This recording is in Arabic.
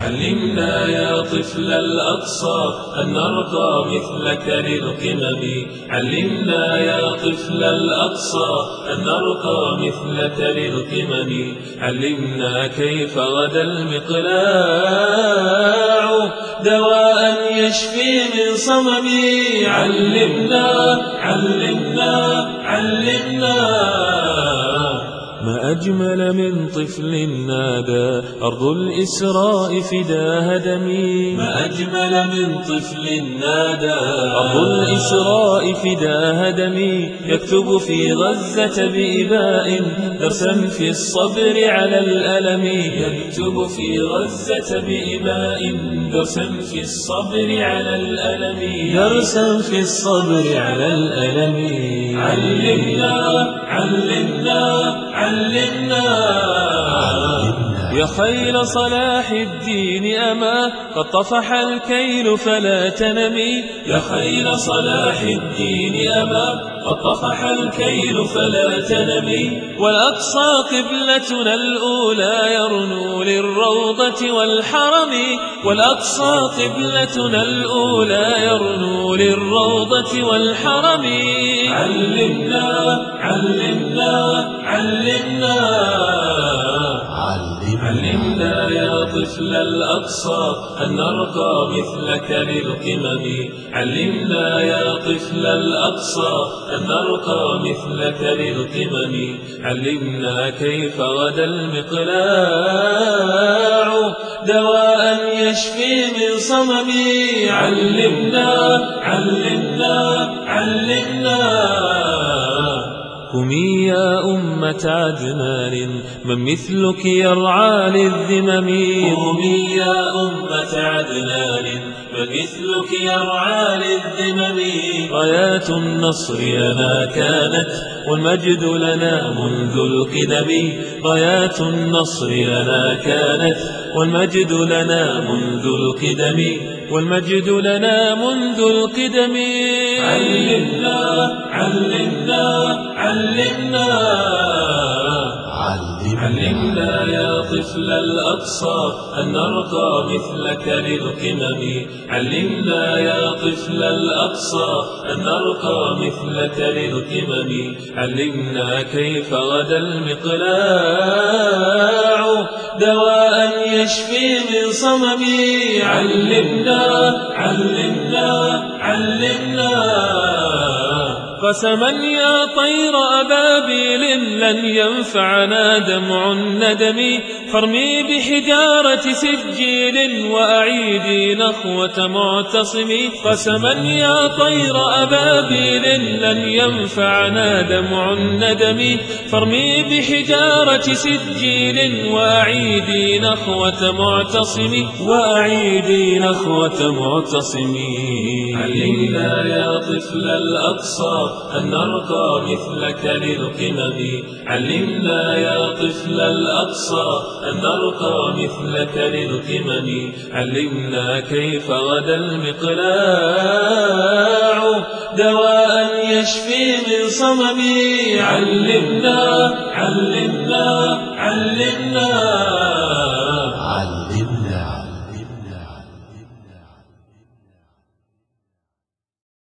علمنا يا طفل الأقصى أن نرقى مثلك للقمم. علمنا يا طفل الأقصى أن نرقى مثلك للقمم. علمنا كيف غدا المقلاع دواء يشفي من صمم. علمنا ما أجمل من طفل نادى أرض الإسراء فداها دمي. ما أجمل من طفل نادى أرض الإسراء فداها دمي. يكتب في غزة بإباء درسا في الصبر على الألم. يكتب في غزة بإباء درسا في الصبر على الألم. درسا في الصبر على الألم. علمنا يا خيل صلاح الدين أما قد طفح الكيل فلا تنمي. يا خيل صلاح الدين أما قد طفح الكيل فلا تنمي. والأقصى قبلتنا الأولى يرنو للروضة والحرم. والأقصى قبلتنا الأولى يرنو للروضة والحرم. علمنا يا طفل الأقصى أن نرقى مثلك للقمم. علمنا يا طفل الأقصى أن نرقى مثلك للقمم. علمنا كيف غدا المقلاع دواء يشفي من صمم. علمنا قومي يا أمة عدنان من مثلك يرعى للذمم. قومي يا أمة عدنان من مثلك يرعى للذمم. رايات النصر لنا كانت والمجد لنا منذ القدم. رايات النصر لنا كانت والمجد لنا منذ القدم. والمجد لنا منذ القدم. علمنا يا طفل الأقصى أن نرقى مثلك للقمم. علمنا يا طفل الأقصى أن نرقى مثلك للقمم. علمنا كيف غدا المقلاع دواء يشفي من صمم. علمنا قسما يا طير أبابيل لن ينفعنا دمع الندم. فارمي بحجارة سجيل وأعيدي نخوة معتصم. قسما يا طير أبابيل لن ينفعنا دمع الندم. فارمي بحجارة سجيل وأعيدي نخوة معتصم. وأعيدي نخوة معتصم. علمنا يا طفل الأقصى أن نرقى مثلك للقمم. علمنا يا طفل الأقصى أن نرقى مثلك للقمم. علمنا كيف غدا المقلاع دواء يشفي من صمم. علمنا